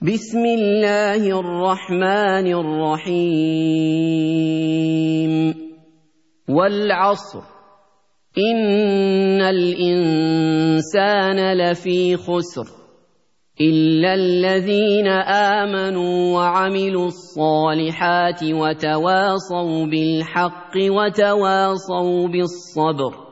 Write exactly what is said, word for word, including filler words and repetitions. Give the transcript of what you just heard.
بسم الله الرحمن الرحيم والعصر إن الإنسان لفي خسر إلا الذين آمنوا وعملوا الصالحات وتواصوا بالحق وتواصوا بالصبر